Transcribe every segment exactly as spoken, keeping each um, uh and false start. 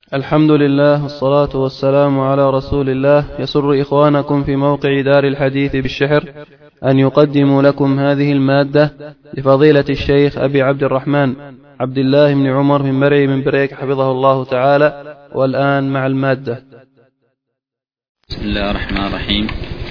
الحمد لله والصلاة والسلام على رسول الله. يسر إخوانكم في موقع دار الحديث بالشحر أن يقدموا لكم هذه المادة لفضيلة الشيخ أبي عبد الرحمن عبد الله بن عمر بن مرعي من بريك حفظه الله تعالى. والآن مع المادة. بسم الله الرحمن الرحيم.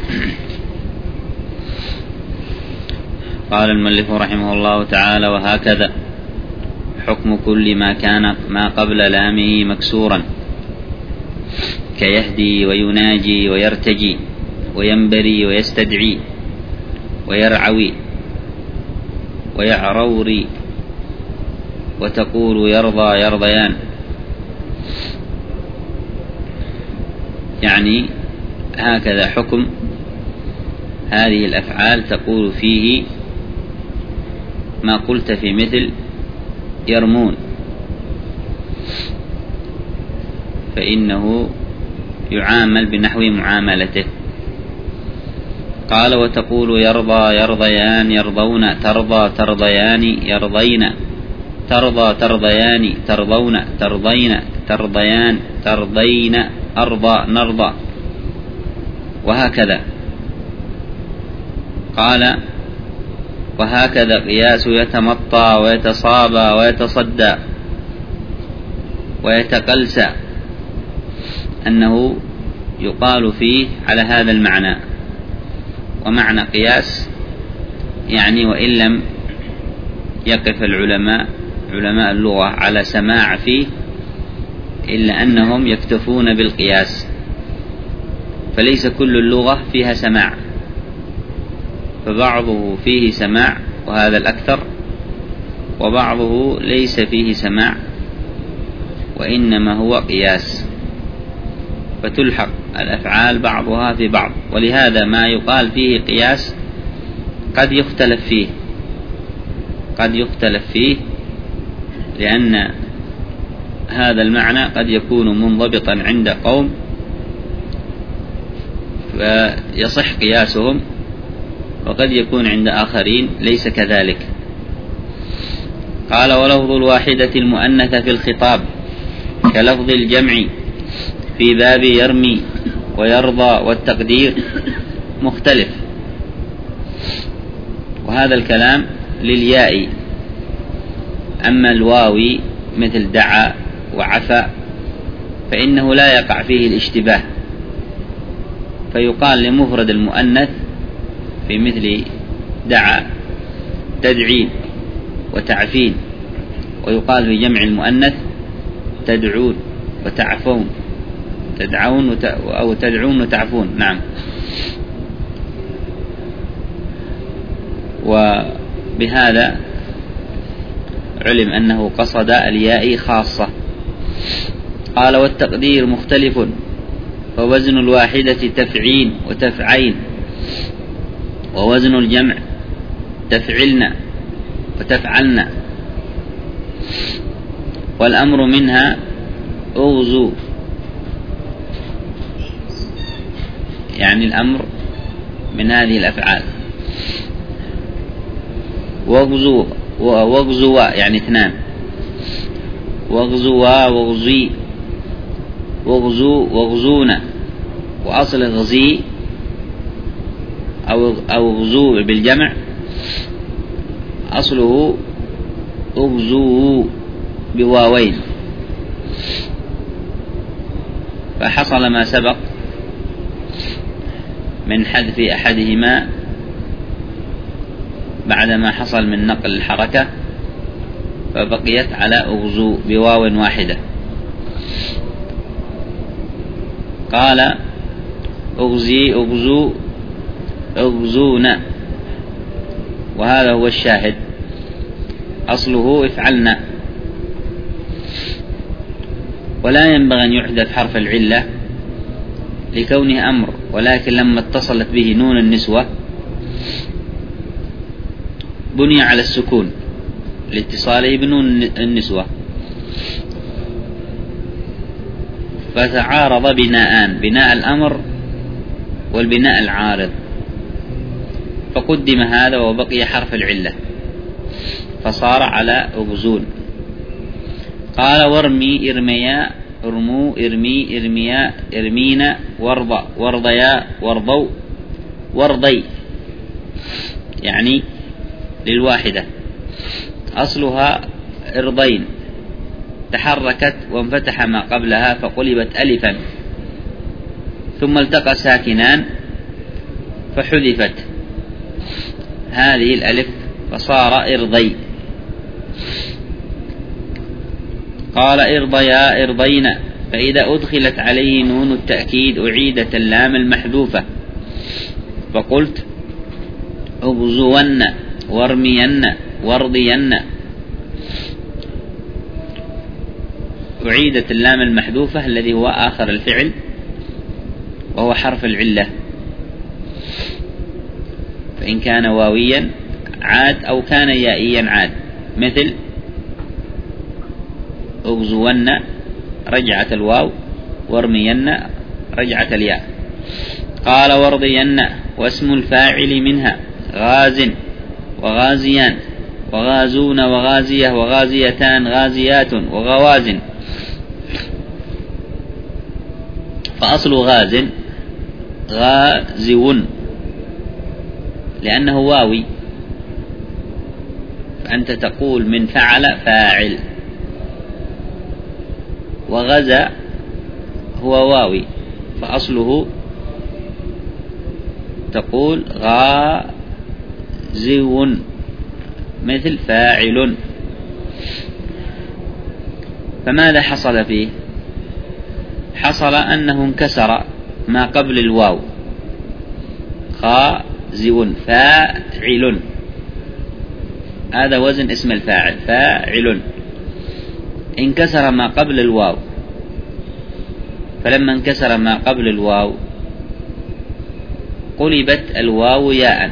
قال المؤلف رحمه الله تعالى: وهكذا حكم كل ما كان ما قبل لامه مكسورا، كيهدي ويناجي ويرتجي وينبري ويستدعي ويرعوي ويعروري وتقول يرضى يرضيان. يعني هكذا حكم هذه الأفعال تقول فيه ما قلت في مثل يرمون، فإنه يعامل بنحو معاملته. قال: وتقول يرضى يرضيان يرضون، ترضى ترضيان يرضين، ترضى ترضيان ترضون، ترضين ترضيان ترضين، أرضى نرضى، وهكذا. قال: وهكذا قياس يتمطى ويتصابى ويتصدى ويتقلسى، أنه يقال فيه على هذا المعنى. ومعنى قياس يعني وإن لم يقف العلماء علماء اللغة على سماع فيه، إلا أنهم يكتفون بالقياس، فليس كل اللغة فيها سماع، فبعضه فيه سماع وهذا الأكثر، وبعضه ليس فيه سماع وإنما هو قياس، فتلحق الأفعال بعضها في بعض. ولهذا ما يقال فيه قياس قد يختلف فيه قد يختلف فيه لأن هذا المعنى قد يكون منضبطا عند قوم فيصح قياسهم، وقد يكون عند آخرين ليس كذلك. قال: ولفظ الواحدة المؤنثة في الخطاب كلفظ الجمع في باب يرمي ويرضى والتقدير مختلف، وهذا الكلام للياء. أما الواوي مثل دعا وعفى فإنه لا يقع فيه الاشتباه، فيقال لمفرد المؤنث في مثل دعا تدعين وتعفين، ويقال في جمع المؤنث تدعون وتعفون، تدعون وت... أو تدعون وتعفون. نعم. وبهذا علم أنه قصد الياء خاصة. قال: والتقدير مختلف، فوزن الواحدة تفعين وتفعين، ووزن الجمع تفعلن وتفعلن. والأمر منها أغزو، يعني الأمر من هذه الأفعال. واغزو واغزوا يعني اثنان، واغزوا واغزي واغزو واغزون. وأصل غزي أو أو غزو بالجمع أصله أغزو بواوين، فحصل ما سبق من حذف أحدهما بعدما حصل من نقل الحركة، فبقيت على أغزو بواو واحدة. قال: أغزي أغزو أغزون، وهذا هو الشاهد، أصله افعلنا. ولا ينبغي أن يحذف حرف العلة لكونه أمر، ولكن لما اتصلت به نون النسوة بني على السكون لاتصاله بنون النسوة، فتعارض بناءان: بناء الأمر والبناء العارض، فقدم هذا وبقي حرف العلة فصار على أغزون. قال: وارمي إرميا ارموا ارمي ارميا ارمينا وارض وارضيا وارضوا وارضي، يعني للواحدة. أصلها ارضين، تحركت وانفتح ما قبلها فقلبت ألفا، ثم التقى ساكنان فحذفت هذه الألف فصار ارضي. قال ارضيا ارضينا، فإذا أدخلت عليه نون التأكيد أعيدت اللام المحذوفة، فقلت ابزون وارمين وارضين، أعيدت اللام المحذوفة الذي هو آخر الفعل وهو حرف العلة، فإن كان واويا عاد أو كان يائيا عاد، مثل أغزون رجعة الواو وارمين رجعة الياء. قال وارضين، واسم الفاعل منها غاز وغازيان وغازون وغازية وغازيتان غازيات وغوازن. فأصل غاز غازو لأنه واوي، فأنت تقول من فعل فاعل، وغزا هو واوي فأصله تقول غازو مثل فاعل. فماذا حصل فيه؟ حصل أنه انكسر ما قبل الواو، خازو فاعل، هذا وزن اسم الفاعل فاعل، انكسر ما قبل الواو، فلما انكسر ما قبل الواو قلبت الواو ياء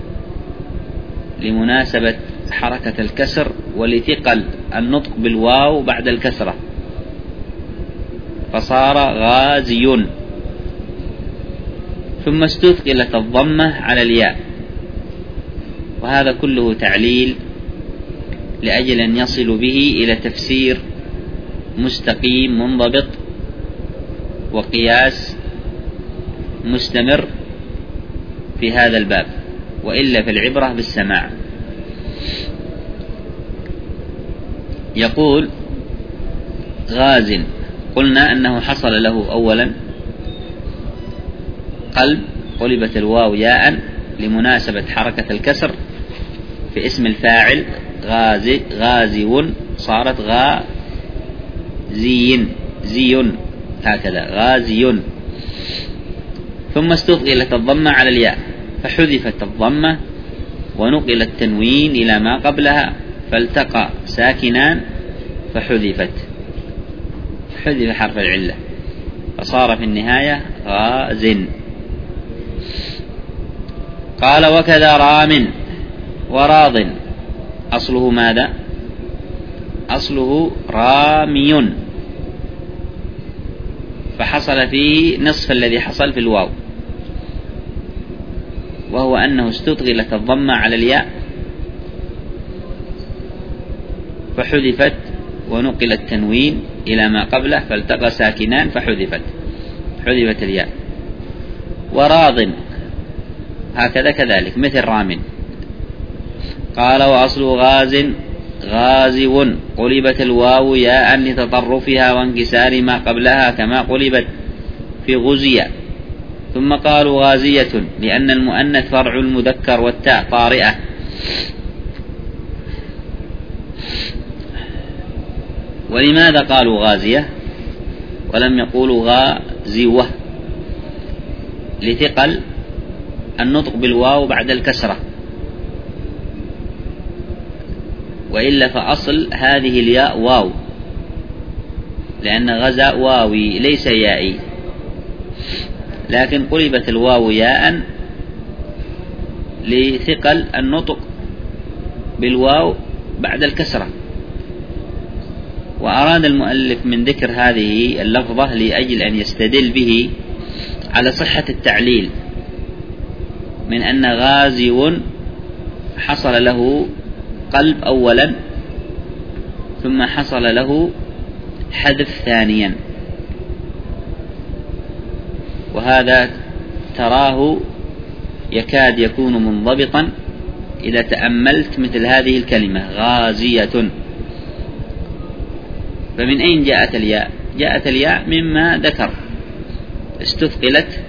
لمناسبة حركة الكسر ولثقل النطق بالواو بعد الكسرة، فصار غازي. ثم استثقلت الضمة على الياء، وهذا كله تعليل لأجل أن يصل به إلى تفسير مستقيم منضبط وقياس مستمر في هذا الباب، وإلا في العبرة بالسماع. يقول غاز، قلنا أنه حصل له أولا قلب، قلبت الواو ياء لمناسبة حركة الكسر في اسم الفاعل غازي غازي، صارت غازي زي، هكذا غازي. ثم استثقلت الضمة على الياء فحذفت الضمة ونقل التنوين إلى ما قبلها، فالتقى ساكنان فحذفت، حذف حرف العلة فصار في النهاية غاز. قال وكذا رام وراض، أصله ماذا؟ أصله رامي، فحصل فيه نصف الذي حصل في الواو، وهو أنه استثقلت الضمة على الياء فحذفت ونقل التنوين إلى ما قبله، فالتقى ساكنان فحذفت، حذفت الياء. وراض هكذا كذلك مثل رام. قال وأصل غاز غازو، قلبت الواو ياء لتطرفها وانكسار ما قبلها كما قلبت في غزية. ثم قالوا غازية لأن المؤنث فرع المذكر والتاء طارئة. ولماذا قالوا غازية ولم يقولوا غازوة؟ لثقل النطق بالواو بعد الكسرة، وإلا فأصل هذه الياء واو، لأن غزا واوي ليس يائي، لكن قلبت الواو ياء لثقل النطق بالواو بعد الكسرة. وأراد المؤلف من ذكر هذه اللفظة لأجل أن يستدل به على صحة التعليل من أن غازي حصل له قلب أولا ثم حصل له حذف ثانيا، وهذا تراه يكاد يكون منضبطا إذا تأملت مثل هذه الكلمة غازية. فمن أين جاءت الياء؟ جاءت الياء مما ذكر، استثقلت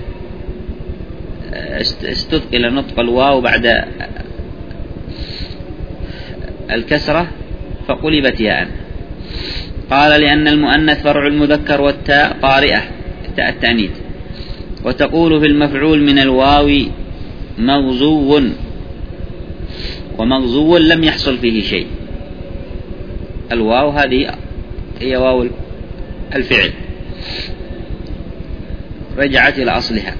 استثقل نطق الواو بعد الكسرة فقلبت ياء. قال لأن المؤنث فرع المذكر والتاء طارئة تاء التأنيث، وتقول في المفعول من الواو مغزو، ومغزو لم يحصل فيه شيء. الواو هذه هي واو الفعل رجعت إلى أصلها.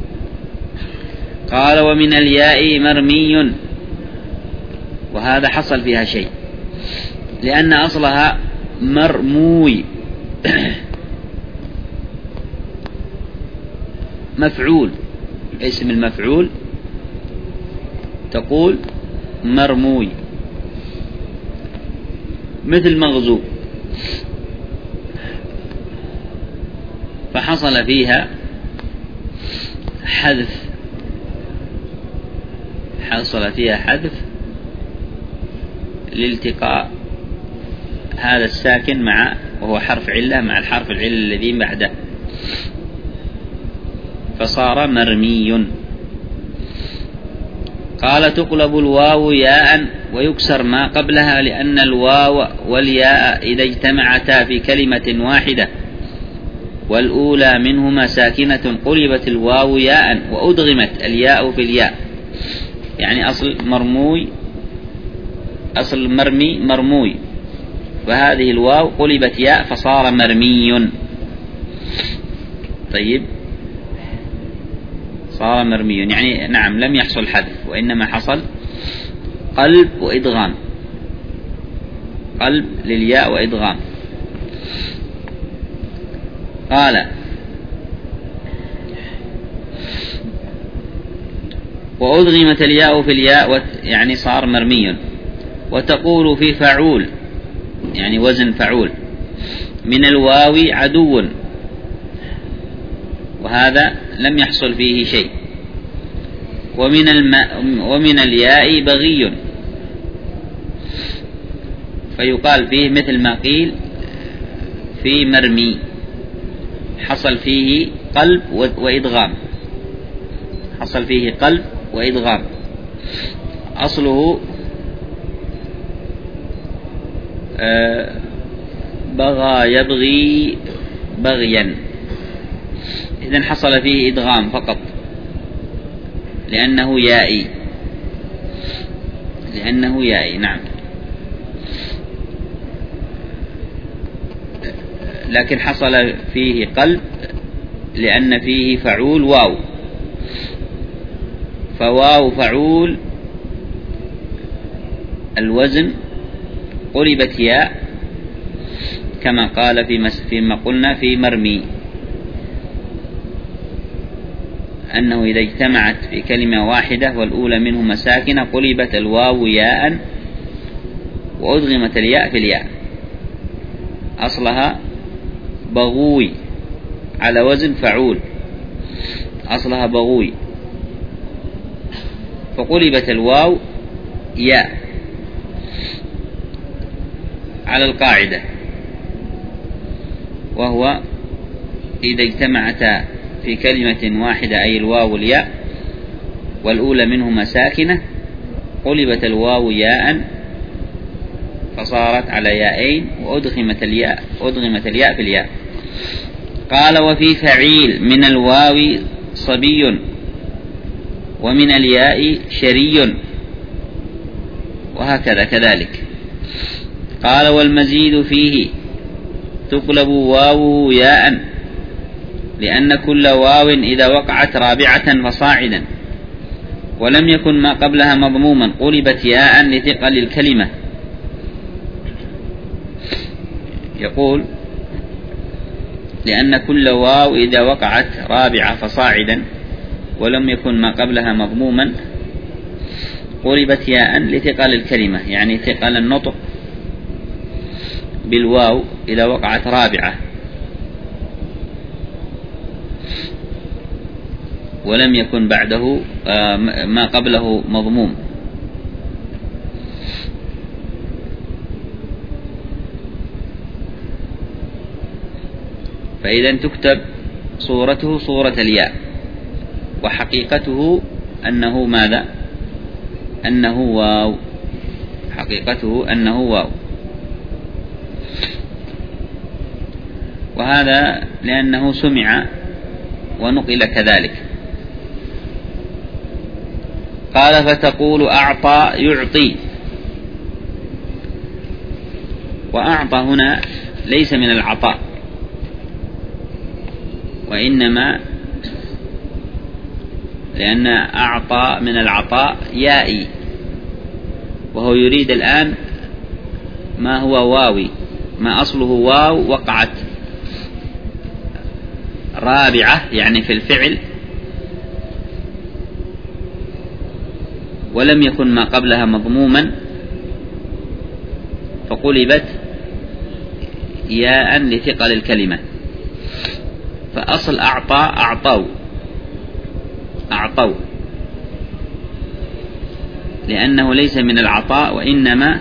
قال ومن الياء مرمي، وهذا حصل فيها شيء لأن أصلها مرموي مفعول، اسم المفعول تقول مرموي مثل مغزو، فحصل فيها حذف حصل فيها حذف لالتقاء هذا الساكن مع وهو حرف علة مع الحرف العلة الذي بعده، فصار مرمي. قال تقلب الواو ياء ويكسر ما قبلها، لأن الواو والياء إذا اجتمعتا في كلمة واحدة والأولى منهما ساكنة قلبت الواو ياء وأدغمت الياء في الياء. يعني أصل مرموي أصل مرمي مرموي، وهذه الواو قلبت ياء فصار مرمي. طيب صار مرمي يعني نعم لم يحصل حذف، وإنما حصل قلب وإدغام، قلب للياء وإدغام. قال وأدغمت الياء في الياء يعني صار مرمي. وتقول في فعول يعني وزن فعول من الواو عدو، وهذا لم يحصل فيه شيء. ومن الماء ومن الياء بغي، فيقال فيه مثل ما قيل في مرمي حصل فيه قلب وإدغام، حصل فيه قلب وإدغام. أصله بغى يبغي بغيا، إذن حصل فيه إدغام فقط لأنه يائي لأنه يائي نعم. لكن حصل فيه قلب لأن فيه فعول واو، فواو فعول الوزن قلبت ياء كما قال في فيما قلنا في مرمي، أنه إذا اجتمعت في كلمة واحدة والأولى منهما ساكنة قلبت الواو ياء وأدغمت الياء في الياء. أصلها بغوي على وزن فعول، أصلها بغوي فقلبت الواو ياء على القاعدة، وهو إذا اجتمعتا في كلمة واحدة أي الواو والياء والأولى منهما ساكنة قلبت الواو ياء فصارت على ياءين وأدغمت الياء أدغمت الياء في الياء. قال وفي فعيل من الواو صبي ومن الياء شري، وهكذا كذلك. قال والمزيد فيه تقلب واو ياء، لأن كل واو إذا وقعت رابعة فصاعدا ولم يكن ما قبلها مضموما قلبت ياء لثقل الكلمة. يقول لأن كل واو إذا وقعت رابعة فصاعدا ولم يكن ما قبلها مضموما قلبت ياء لثقل الكلمة، يعني ثقل النطق بالواو إذا وقعت رابعة. ولم يكن بعده ما قبله مضموم. فإذا تكتب صورته صورة الياء، وحقيقته أنه ماذا؟ أنه واو، حقيقته أنه واو. وهذا لأنه سمع ونقل كذلك. قال فتقول أعطى يعطي، وأعطى هنا ليس من العطاء، وإنما لأن أعطى من العطاء يائي، وهو يريد الآن ما هو واوي، ما أصله واو وقعت رابعة يعني في الفعل، ولم يكن ما قبلها مضموما فقلبت ياء لثقل الكلمة. فأصل أعطى أعطوا أعطوا لأنه ليس من العطاء، وإنما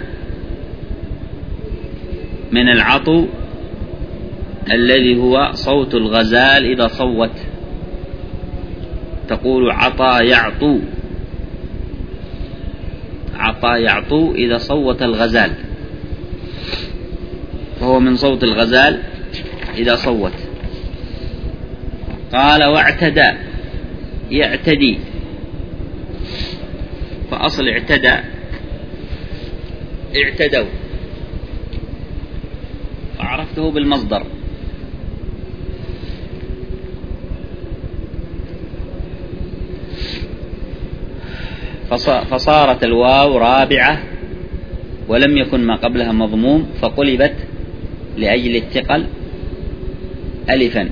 من العطو الذي هو صوت الغزال إذا صوت، تقول عطى يعطو، عطى يعطو إذا صوت الغزال، وهو من صوت الغزال إذا صوت. قال واعتدى يعتدي، فأصل اعتدى اعتدوا، وعرفته بالمصدر. فصارت الواو رابعة ولم يكن ما قبلها مضموم، فقلبت لأجل الثقل ألفا.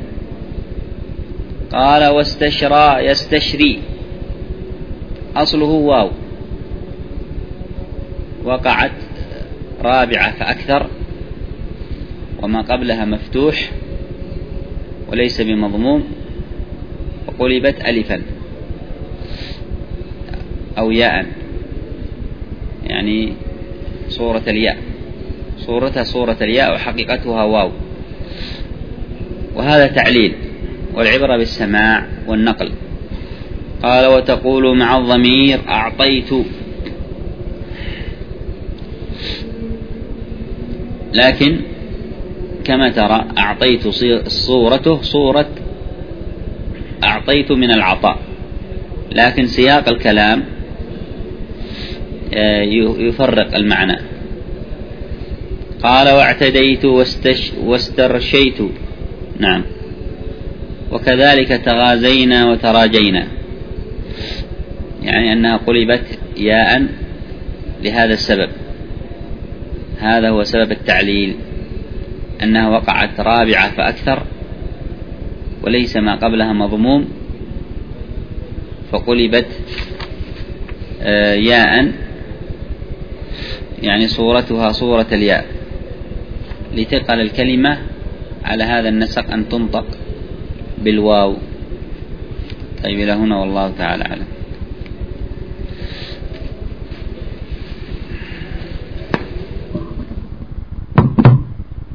قال واستشرى يستشري، أصله واو وقعت رابعة فأكثر، وما قبلها مفتوح وليس بمضموم، فقلبت ألفا أو ياء، يعني صورة الياء، صورتها صورة الياء وحقيقتها واو. وهذا تعليل، والعبرة بالسماع والنقل. قال وتقول مع الضمير أعطيت، لكن كما ترى أعطيت صورته صورة أعطيت من العطاء، لكن سياق الكلام يفرق المعنى. قال واعتديت واستش واسترشيت، نعم، وكذلك تغازينا وتراجينا، يعني أنها قلبت ياء لهذا السبب. هذا هو سبب التعليل، أنها وقعت رابعة فأكثر وليس ما قبلها مضموم، فقلبت ياء، يعني صورتها صورة الياء، لتقل الكلمة على هذا النسق أن تنطق بالواو. طيب إلى هنا والله تعالى أعلم.